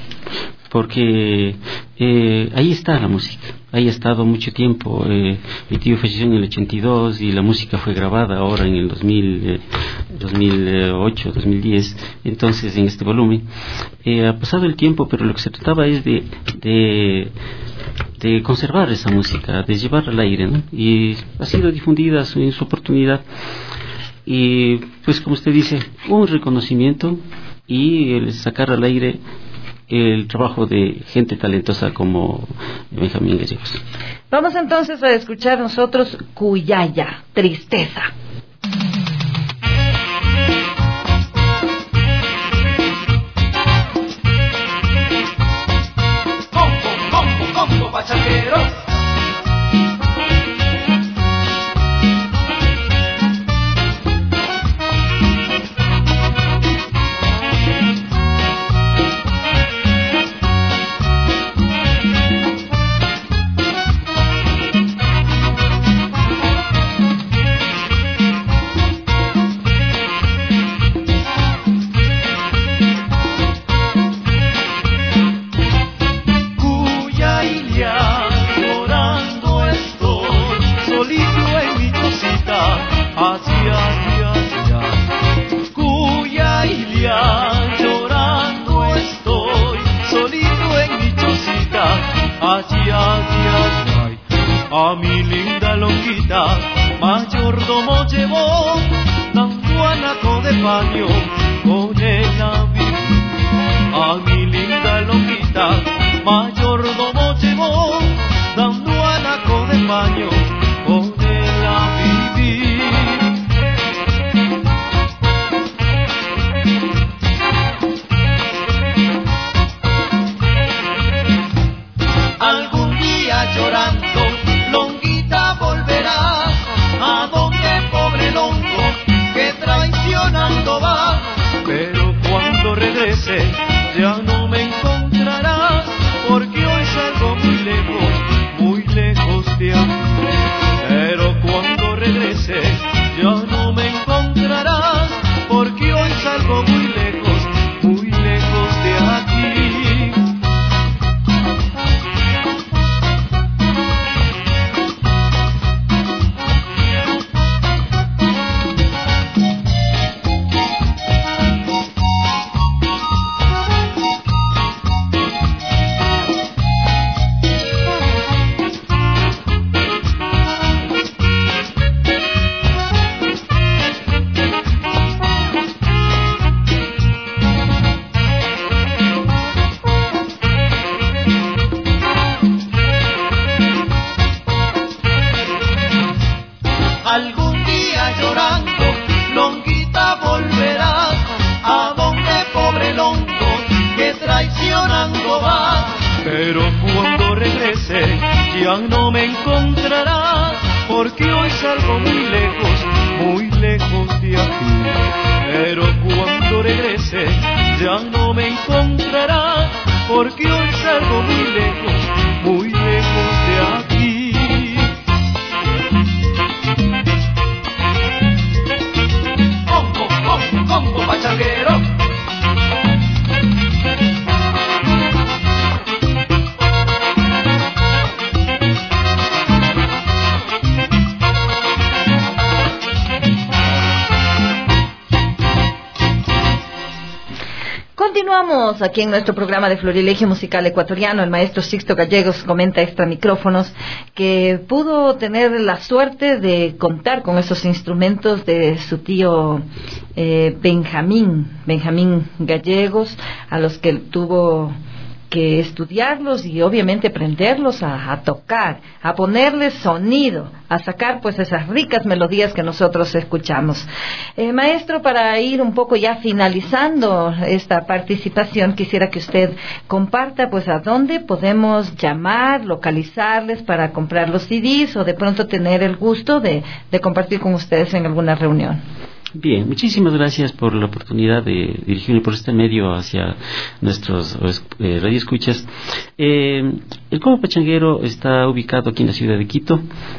[SPEAKER 5] porque eh, ahí está la música, ahí ha estado mucho tiempo. Eh, mi tío falleció en el ochenta y dos y la música fue grabada ahora en el dos mil, eh, dos mil ocho, dos mil diez, entonces en este volumen. Eh, ha pasado el tiempo, pero lo que se trataba es de, de, de conservar esa música, de llevarla al aire, ¿no? Y ha sido difundida en su oportunidad. Y pues como usted dice, un reconocimiento y el sacar al aire el trabajo de gente talentosa como Benjamín Gallegos.
[SPEAKER 2] Vamos entonces a escuchar nosotros Cuyaya, Tristeza.
[SPEAKER 4] Combo, combo, combo, pachanguero. A mi linda loquita, mayordomo llevó, dando anaco de paño, con el navío. A mi linda loquita, mayordomo llevó, dando anaco de paño, con el navío. Algún día llorando, Longuita volverá a donde pobre Longo que traicionando va. Pero cuando regrese ya no me encontrarás, porque hoy salgo muy lejos, muy lejos de aquí. Pero cuando regrese ya no me encontrarás, porque hoy salgo muy lejos, muy lejos de aquí.
[SPEAKER 6] pero cuando regrese ya no me encontrarás, porque hoy salgo muy lejos, muy lejos de aquí. Pero cuando regrese ya no me encontrarás, porque hoy salgo muy lejos, muy lejos de aquí. Combo, combo, combo pachanguero.
[SPEAKER 2] Continuamos aquí en nuestro programa de Florilegio Musical Ecuatoriano. El maestro Sixto Gallegos comenta extra micrófonos que pudo tener la suerte de contar con esos instrumentos de su tío eh, Benjamín, Benjamín Gallegos, a los que tuvo que estudiarlos y obviamente aprenderlos a, a tocar, a ponerles sonido, a sacar pues esas ricas melodías que nosotros escuchamos. Eh, maestro, para ir un poco ya finalizando esta participación, quisiera que usted comparta pues a dónde podemos llamar, localizarles para comprar los C Ds o de pronto tener el gusto de, de compartir con ustedes en alguna reunión.
[SPEAKER 5] Bien, muchísimas gracias por la oportunidad de dirigirme por este medio hacia nuestros eh, radioescuchas. Eh, el Combo Pachanguero está ubicado aquí en la ciudad de Quito.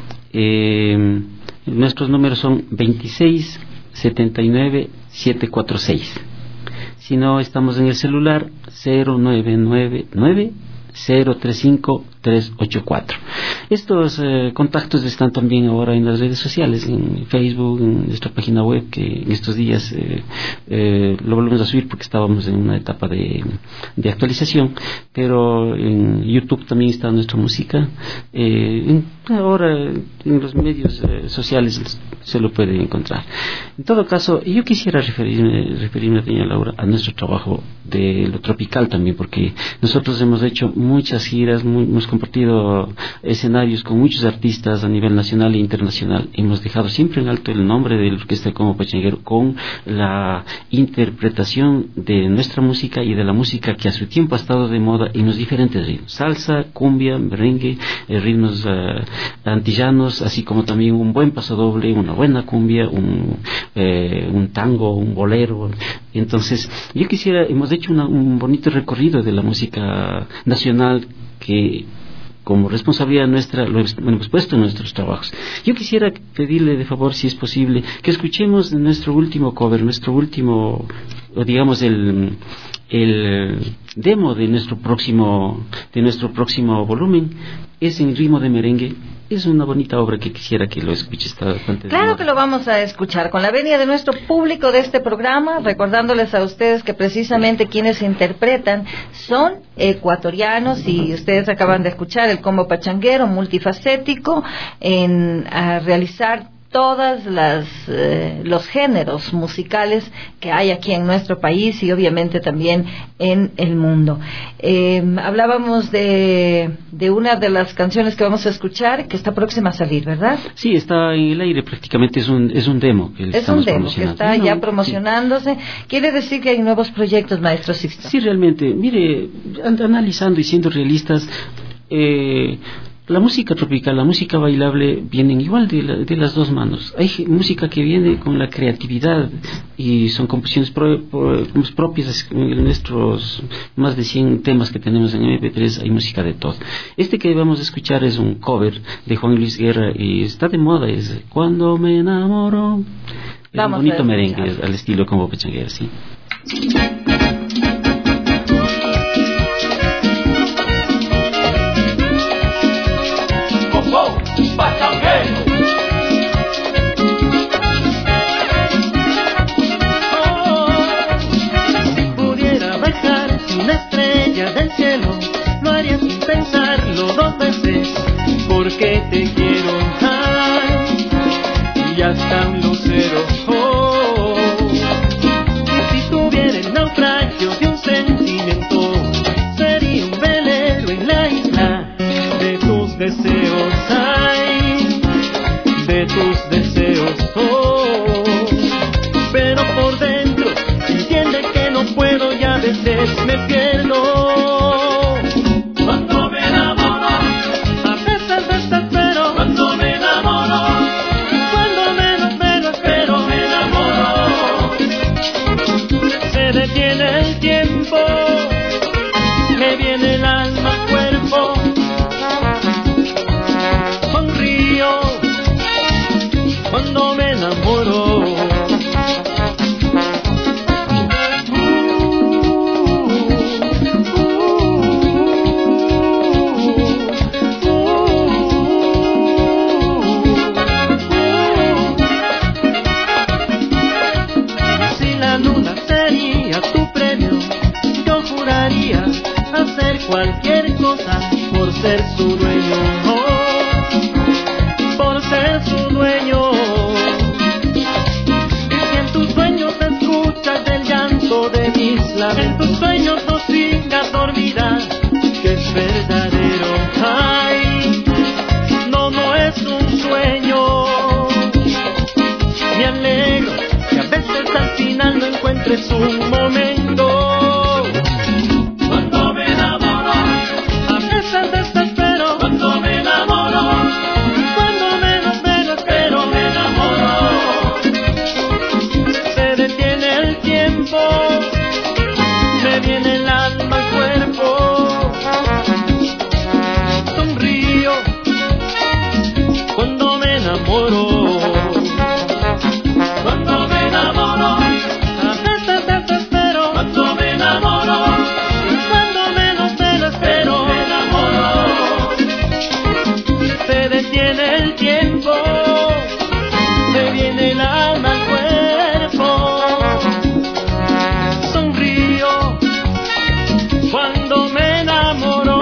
[SPEAKER 5] Eh, nuestros números son veintiséis setenta y nueve setecientos cuarenta y seis. Si no, estamos en el celular cero nueve nueve nueve cero tres cinco tres ocho cuatro. Estos eh, contactos están también ahora en las redes sociales, en Facebook, en nuestra página web, que en estos días eh, eh, lo volvemos a subir porque estábamos en una etapa de, de actualización, pero en YouTube también está nuestra música. Eh, en, ahora en los medios eh, sociales se lo puede encontrar. En todo caso, yo quisiera referirme, referirme doña Laura, a nuestro trabajo de lo tropical también, porque nosotros hemos hecho muchas giras, muy, hemos compartido escenarios con muchos artistas a nivel nacional e internacional. Hemos dejado siempre en alto el nombre de la Orquesta Combo Pachanguero con la interpretación de nuestra música y de la música que a su tiempo ha estado de moda en los diferentes ritmos: salsa, cumbia, merengue, eh, ritmos uh, antillanos, así como también un buen pasodoble, una buena cumbia, un, eh, un tango, un bolero. Entonces yo quisiera, hemos hecho una, un bonito recorrido de la música nacional que como responsabilidad nuestra lo hemos puesto en nuestros trabajos. Yo quisiera pedirle de favor, si es posible, que escuchemos nuestro último cover, nuestro último, digamos, el, el demo de nuestro próximo de nuestro próximo volumen. Es en ritmo de merengue. Es una bonita obra que quisiera que lo escuche. Está bastante
[SPEAKER 2] claro que lo vamos a escuchar con la venia de nuestro público de este programa, recordándoles a ustedes que precisamente quienes interpretan son ecuatorianos, y ustedes acaban de escuchar el Combo Pachanguero, multifacético en a realizar todas las eh, los géneros musicales que hay aquí en nuestro país y obviamente también en el mundo. Eh, hablábamos de, de una de las canciones que vamos a escuchar que está próxima a salir, ¿verdad?
[SPEAKER 5] Sí, está en el aire, prácticamente es un es un demo que
[SPEAKER 2] es un demo que está ya promocionándose. Sí. Quiere decir que hay nuevos proyectos, maestro Sixto.
[SPEAKER 5] Sí, realmente. Mire, analizando y siendo realistas, eh, la música tropical, la música bailable vienen igual de, la, de las dos manos. Hay música que viene con la creatividad y son composiciones pro, pro, propias. En nuestros más de cien temas que tenemos en eme pe tres hay música de todo. Este que vamos a escuchar es un cover de Juan Luis Guerra y está de moda, es Cuando me enamoro. Es vamos un bonito merengue al estilo Combo Pachanguero, sí.
[SPEAKER 6] Del cielo, lo haría sin pensarlo dos veces, porque te quiero, ay, y ya están los ceros. Oh, si tuviera el naufragio de un sentimiento, sería un velero en la isla de tus deseos, ay, de tus deseos. Oh, pero por dentro entiende que no puedo y a veces me pierdo. Cuando cualquier cosa por ser su dueño, oh, por ser su dueño. Y si en tus sueños escuchas el llanto de mis labios, en tus sueños no sigas, dormirás, que es verdadero. Ay, no, no es un sueño. Me alegro que a veces al final no encuentres un momento. Cuando me enamoro, a veces desespero. Cuando me enamoro, cuando menos me lo espero, me enamoro. Se detiene el tiempo, me viene el alma al cuerpo. Sonrío cuando me enamoro. Cuando me enamoro, a veces desespero. Cuando me enamoro, cuando menos me lo espero, me enamoro. Se detiene el tiempo, me viene el alma al cuerpo. Sonrío cuando me enamoro.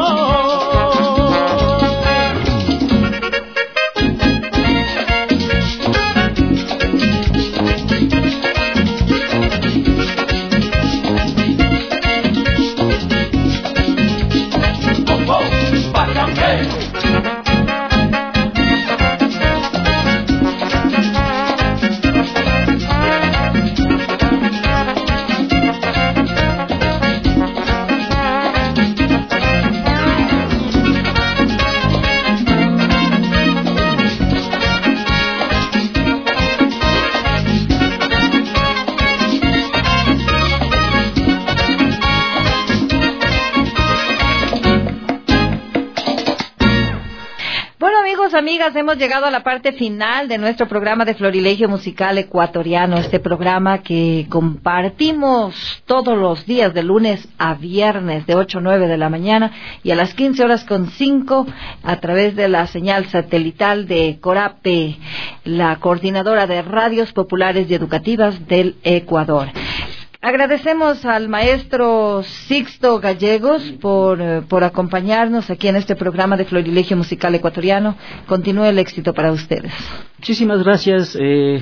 [SPEAKER 2] Amigas, hemos llegado a la parte final de nuestro programa de Florilegio Musical Ecuatoriano, este programa que compartimos todos los días de lunes a viernes de ocho a nueve de la mañana y a las quince horas con cinco a través de la señal satelital de Corape, la coordinadora de radios populares y educativas del Ecuador. Agradecemos al maestro Sixto Gallegos por, eh, por acompañarnos aquí en este programa de Florilegio Musical Ecuatoriano. Continúe el éxito para ustedes.
[SPEAKER 5] Muchísimas gracias. Eh,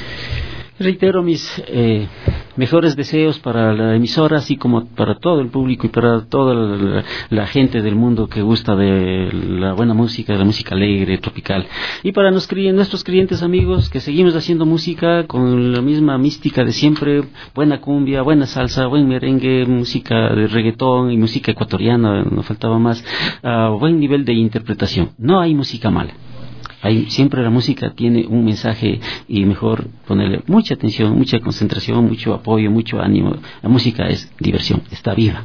[SPEAKER 5] reitero mis eh, mejores deseos para la emisora, así como para todo el público y para toda la, la gente del mundo que gusta de la buena música, de la música alegre, tropical. Y para nos, nuestros clientes amigos que seguimos haciendo música con la misma mística de siempre, buena cumbia, buena salsa, buen merengue, música de reggaetón y música ecuatoriana, no faltaba más, uh, buen nivel de interpretación. No hay música mala. Hay, siempre la música tiene un mensaje y mejor ponerle mucha atención, mucha concentración, mucho apoyo, mucho ánimo. La música es diversión, está viva.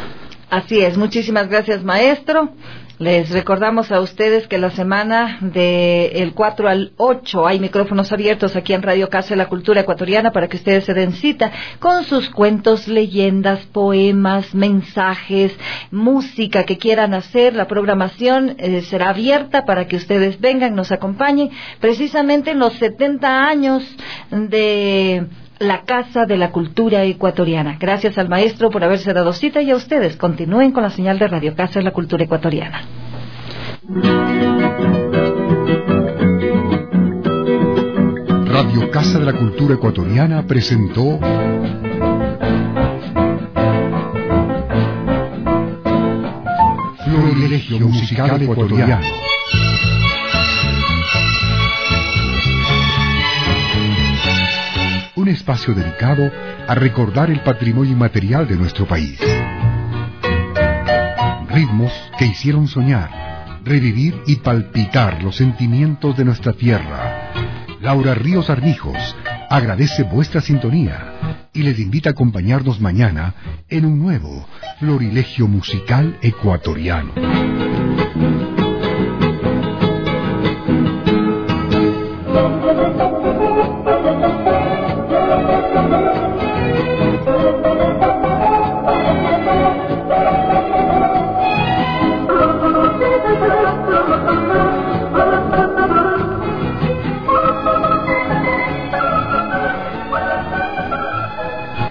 [SPEAKER 2] Así es, muchísimas gracias, maestro. Les recordamos a ustedes que la semana del cuatro al ocho hay micrófonos abiertos aquí en Radio Casa de la Cultura Ecuatoriana para que ustedes se den cita con sus cuentos, leyendas, poemas, mensajes, música que quieran hacer. La programación eh, será abierta para que ustedes vengan, nos acompañen precisamente en los setenta años de la Casa de la Cultura Ecuatoriana. Gracias al maestro por haberse dado cita y a ustedes. Continúen con la señal de Radio Casa de la Cultura Ecuatoriana.
[SPEAKER 1] Radio Casa de la Cultura Ecuatoriana presentó Florilegio Musical Ecuatoriano. Un espacio dedicado a recordar el patrimonio inmaterial de nuestro país. Ritmos que hicieron soñar, revivir y palpitar los sentimientos de nuestra tierra. Laura Ríos Armijos agradece vuestra sintonía y les invita a acompañarnos mañana en un nuevo Florilegio Musical Ecuatoriano.